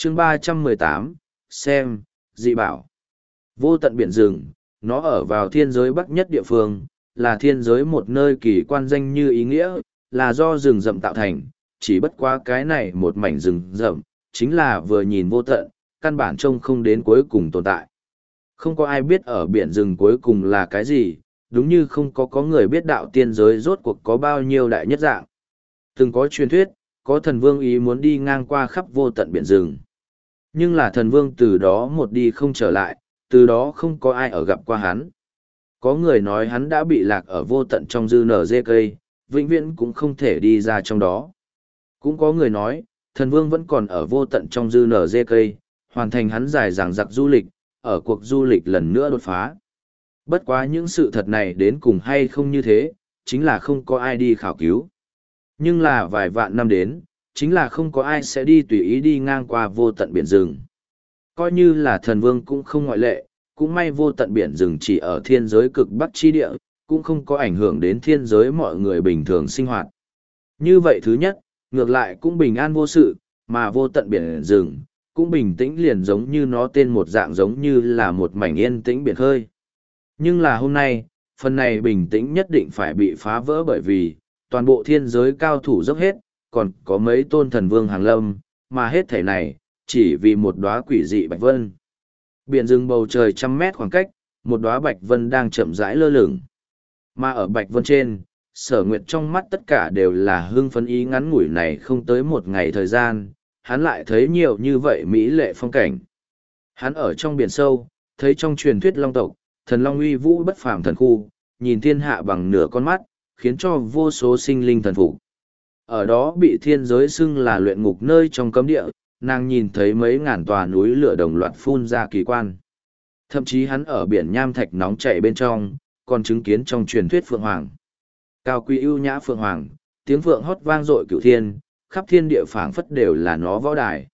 chương 318, xem, dị bảo. Vô tận biển rừng, nó ở vào thiên giới bắc nhất địa phương, là thiên giới một nơi kỳ quan danh như ý nghĩa, là do rừng rậm tạo thành, chỉ bất quá cái này một mảnh rừng rậm, chính là vừa nhìn vô tận, căn bản trông không đến cuối cùng tồn tại. Không có ai biết ở biển rừng cuối cùng là cái gì, đúng như không có người biết đạo tiên giới rốt cuộc có bao nhiêu đại nhất dạng. Từng có truyền thuyết, có thần vương ý muốn đi ngang qua khắp vô tận biển rừng. Nhưng là thần vương từ đó một đi không trở lại, từ đó không có ai ở gặp qua hắn. Có người nói hắn đã bị lạc ở vô tận trong dư nở dê cây, vĩnh viễn cũng không thể đi ra trong đó. Cũng có người nói, thần vương vẫn còn ở vô tận trong dư nở dê cây, hoàn thành hắn dài dằng dặc du lịch, ở cuộc du lịch lần nữa đột phá. Bất quá những sự thật này đến cùng hay không như thế, chính là không có ai đi khảo cứu. Nhưng là vài vạn năm đến, chính là không có ai sẽ đi tùy ý đi ngang qua vô tận biển rừng. Coi như là thần vương cũng không ngoại lệ, cũng may vô tận biển rừng chỉ ở thiên giới cực bắc chi địa, cũng không có ảnh hưởng đến thiên giới mọi người bình thường sinh hoạt. Như vậy thứ nhất, ngược lại cũng bình an vô sự, mà vô tận biển rừng, cũng bình tĩnh liền giống như nó tên một dạng giống như là một mảnh yên tĩnh biển khơi. Nhưng là hôm nay, phần này bình tĩnh nhất định phải bị phá vỡ bởi vì, toàn bộ thiên giới cao thủ dốc hết, còn có mấy tôn thần vương hàng lâm, mà hết thể này, chỉ vì một đóa quỷ dị bạch vân. Biển rừng bầu trời trăm mét khoảng cách, một đóa bạch vân đang chậm rãi lơ lửng. Mà ở bạch vân trên, Sở Nguyệt trong mắt tất cả đều là hưng phấn ý ngắn ngủi này không tới một ngày thời gian, hắn lại thấy nhiều như vậy mỹ lệ phong cảnh. Hắn ở trong biển sâu, thấy trong truyền thuyết long tộc, thần long uy vũ bất phàm thần khu, nhìn thiên hạ bằng nửa con mắt, khiến cho vô số sinh linh thần phục. Ở đó bị thiên giới xưng là luyện ngục nơi trong cấm địa, nàng nhìn thấy mấy ngàn tòa núi lửa đồng loạt phun ra kỳ quan. Thậm chí hắn ở biển nham thạch nóng chảy bên trong, còn chứng kiến trong truyền thuyết Phượng Hoàng. Cao quý ưu nhã Phượng Hoàng, tiếng phượng hót vang dội cửu thiên, khắp thiên địa phảng phất đều là nó võ đài.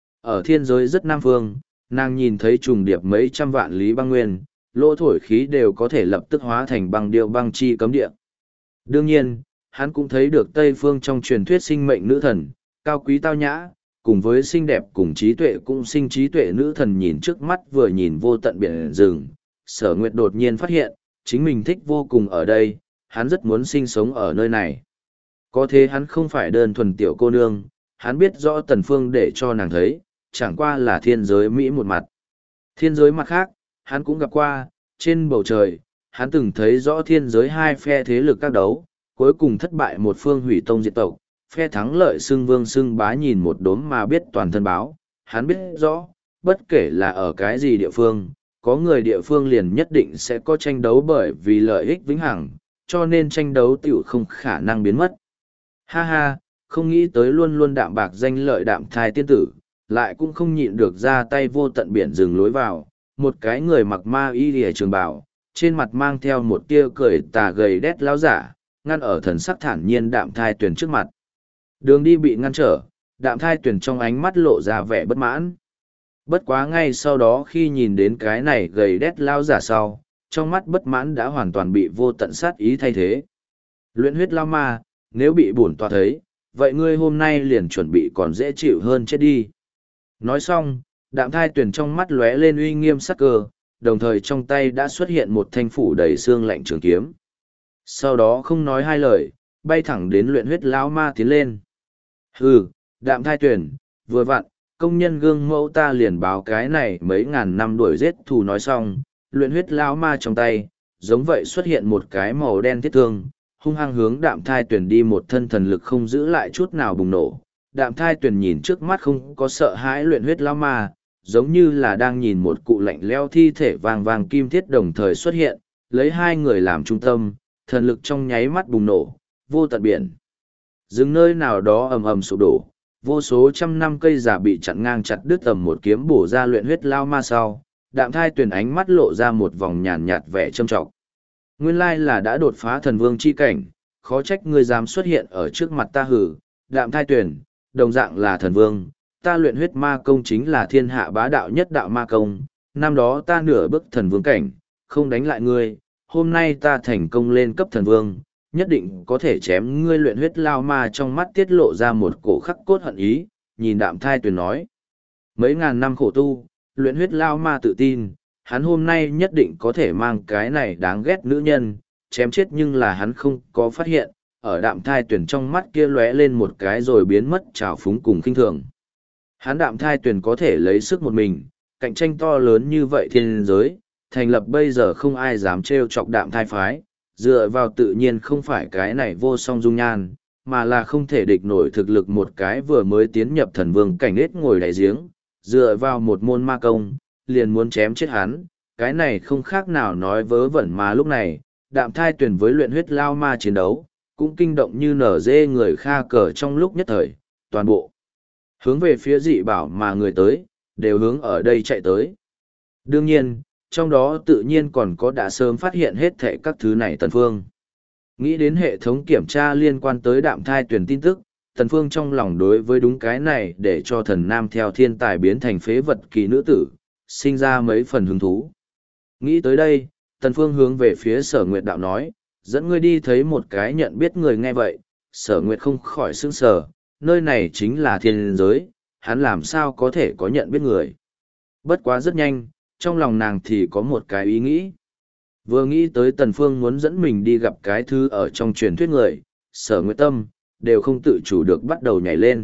Ở thiên giới rất nam phương, nàng nhìn thấy trùng điệp mấy trăm vạn lý băng nguyên, lỗ thổi khí đều có thể lập tức hóa thành băng điêu băng chi cấm địa. Đương nhiên, hắn cũng thấy được Tây phương trong truyền thuyết sinh mệnh nữ thần, cao quý tao nhã, cùng với xinh đẹp cùng trí tuệ cũng sinh trí tuệ nữ thần nhìn trước mắt vừa nhìn vô tận biển rừng. Sở Nguyệt đột nhiên phát hiện, chính mình thích vô cùng ở đây, hắn rất muốn sinh sống ở nơi này. Có thế hắn không phải đơn thuần tiểu cô nương, hắn biết rõ Tần Phương để cho nàng thấy, chẳng qua là thiên giới Mỹ một mặt. Thiên giới mặt khác, hắn cũng gặp qua, trên bầu trời, hắn từng thấy rõ thiên giới hai phe thế lực các đấu, cuối cùng thất bại một phương hủy tông diệt tộc, phe thắng lợi xưng vương xưng bá nhìn một đốm mà biết toàn thân báo, hắn biết rõ, bất kể là ở cái gì địa phương, có người địa phương liền nhất định sẽ có tranh đấu bởi vì lợi ích vĩnh hằng, cho nên tranh đấu tiểu không khả năng biến mất. Ha ha, không nghĩ tới luôn luôn đạm bạc danh lợi đạm thai tiên tử, lại cũng không nhịn được ra tay vô tận biển rừng lối vào, một cái người mặc ma y lìa trường bào, trên mặt mang theo một tia cười tà gầy đét lão giả, ngăn ở thần sắc thản nhiên đạm thai tuyển trước mặt. Đường đi bị ngăn trở, đạm thai tuyển trong ánh mắt lộ ra vẻ bất mãn. Bất quá ngay sau đó khi nhìn đến cái này gầy đét lão giả sau, trong mắt bất mãn đã hoàn toàn bị vô tận sát ý thay thế. Luyện huyết lao ma, nếu bị bổn tọa thấy, vậy ngươi hôm nay liền chuẩn bị còn dễ chịu hơn chết đi. Nói xong, đạm thai tuyển trong mắt lóe lên uy nghiêm sắc cơ, đồng thời trong tay đã xuất hiện một thanh phủ đầy xương lạnh trường kiếm. Sau đó không nói hai lời, bay thẳng đến luyện huyết lão ma tiến lên. Hừ, đạm thai tuyển, vừa vặn, công nhân gương mẫu ta liền báo cái này mấy ngàn năm đuổi giết thù nói xong, luyện huyết lão ma trong tay, giống vậy xuất hiện một cái màu đen thiết thương, hung hăng hướng đạm thai tuyển đi một thân thần lực không giữ lại chút nào bùng nổ. Đạm thai tuyển nhìn trước mắt không có sợ hãi luyện huyết lão ma, giống như là đang nhìn một cụ lạnh leo thi thể vàng vàng kim thiết đồng thời xuất hiện, lấy hai người làm trung tâm, thần lực trong nháy mắt bùng nổ, vô tận biển. Dừng nơi nào đó ầm ầm sụp đổ, vô số trăm năm cây giả bị chặn ngang chặt đứt tầm một kiếm bổ ra luyện huyết lao ma sau, đạm thai tuyển ánh mắt lộ ra một vòng nhàn nhạt vẻ trâm trọng. Nguyên lai là đã đột phá thần vương chi cảnh, khó trách ngươi dám xuất hiện ở trước mặt ta hử, đạm thai tuyển, đồng dạng là thần vương, ta luyện huyết ma công chính là thiên hạ bá đạo nhất đạo ma công, năm đó ta nửa bước thần vương cảnh, không đánh lại ngươi, hôm nay ta thành công lên cấp thần vương, nhất định có thể chém ngươi luyện huyết lao ma trong mắt tiết lộ ra một cổ khắc cốt hận ý, nhìn đạm thai tuyển nói. Mấy ngàn năm khổ tu, luyện huyết lao ma tự tin, hắn hôm nay nhất định có thể mang cái này đáng ghét nữ nhân, chém chết, nhưng là hắn không có phát hiện, ở đạm thai tuyển trong mắt kia lóe lên một cái rồi biến mất trào phúng cùng khinh thường. Hắn đạm thai tuyển có thể lấy sức một mình, cạnh tranh to lớn như vậy thiên giới, thành lập bây giờ không ai dám trêu chọc đạm thai phái, dựa vào tự nhiên không phải cái này vô song dung nhan, mà là không thể địch nổi thực lực một cái vừa mới tiến nhập thần vương cảnh ết ngồi đại giếng, dựa vào một môn ma công, liền muốn chém chết hắn, cái này không khác nào nói vớ vẩn, mà lúc này, đạm thai tuyển với luyện huyết lao ma chiến đấu, cũng kinh động như nở dê người Kha cờ trong lúc nhất thời, toàn bộ hướng về phía dị bảo mà người tới, đều hướng ở đây chạy tới. Đương nhiên, trong đó tự nhiên còn có đã sớm phát hiện hết thệ các thứ này Tần Phương. Nghĩ đến hệ thống kiểm tra liên quan tới đạm thai tuyển tin tức, Tần Phương trong lòng đối với đúng cái này để cho thần nam theo thiên tài biến thành phế vật kỳ nữ tử, sinh ra mấy phần hứng thú. Nghĩ tới đây, Tần Phương hướng về phía Sở Nguyệt đạo nói, dẫn ngươi đi thấy một cái nhận biết người. Nghe vậy, Sở Nguyệt không khỏi sững sờ, nơi này chính là thiên giới, hắn làm sao có thể có nhận biết người. Bất quá rất nhanh, trong lòng nàng thì có một cái ý nghĩ. Vừa nghĩ tới Tần Phương muốn dẫn mình đi gặp cái thứ ở trong truyền thuyết người, Sở Nguyệt tâm, đều không tự chủ được bắt đầu nhảy lên.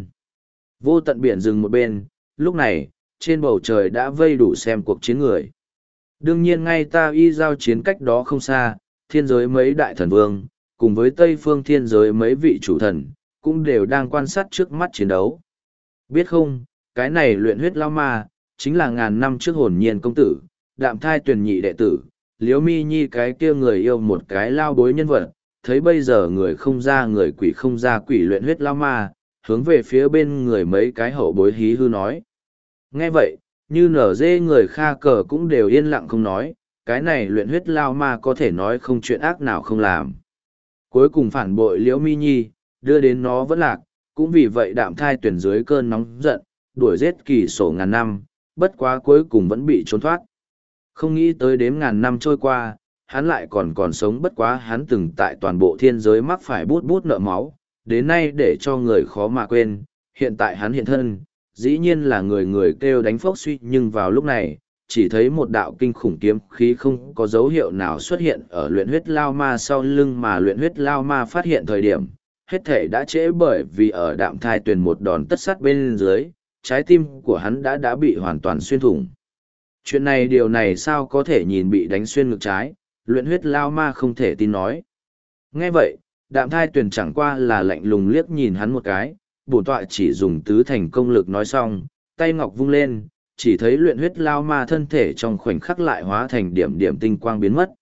Vô tận biển rừng một bên, lúc này, trên bầu trời đã vây đủ xem cuộc chiến người. Đương nhiên ngay ta y giao chiến cách đó không xa, thiên giới mấy đại thần vương, cùng với Tây phương thiên giới mấy vị chủ thần, cũng đều đang quan sát trước mắt chiến đấu. Biết không, cái này luyện huyết lao ma, chính là ngàn năm trước hồn nhiên công tử, đạm thai tuyển nhị đệ tử, liếu mi nhi cái kia người yêu một cái lao bối nhân vật, thấy bây giờ người không ra người quỷ không ra quỷ luyện huyết lao ma, hướng về phía bên người mấy cái hậu bối hí hư nói. Nghe vậy, như nở dê người Kha cờ cũng đều yên lặng không nói, cái này luyện huyết lao ma có thể nói không chuyện ác nào không làm. Cuối cùng phản bội liễu mi nhi, đưa đến nó vẫn lạc, cũng vì vậy đạm thai tuyển dưới cơn nóng giận, đuổi giết kỳ sổ ngàn năm, bất quá cuối cùng vẫn bị trốn thoát. Không nghĩ tới đếm ngàn năm trôi qua, hắn lại còn sống, bất quá hắn từng tại toàn bộ thiên giới mắc phải bút bút nợ máu, đến nay để cho người khó mà quên, hiện tại hắn hiện thân, dĩ nhiên là người người kêu đánh phốc suy, nhưng vào lúc này, chỉ thấy một đạo kinh khủng kiếm khí không có dấu hiệu nào xuất hiện ở luyện huyết lao ma sau lưng, mà luyện huyết lao ma phát hiện thời điểm, hết thể đã trễ, bởi vì ở đạm thai tuyển một đòn tất sát bên dưới, trái tim của hắn đã bị hoàn toàn xuyên thủng. Chuyện này, điều này sao có thể nhìn bị đánh xuyên ngực trái, luyện huyết lao ma không thể tin nói. Nghe vậy, đạm thai tuyển chẳng qua là lạnh lùng liếc nhìn hắn một cái, bổn tọa chỉ dùng tứ thành công lực nói xong, tay ngọc vung lên, chỉ thấy luyện huyết lao ma thân thể trong khoảnh khắc lại hóa thành điểm điểm tinh quang biến mất.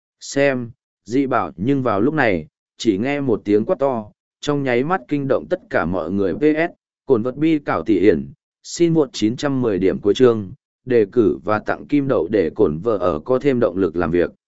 Xem, dị bảo, nhưng vào lúc này, chỉ nghe một tiếng quát to, trong nháy mắt kinh động tất cả mọi người. PS, cồn vật bi cảo tỷ hiển, xin một 910 điểm cuối chương, đề cử và tặng kim đậu để cổn vợ ở có thêm động lực làm việc.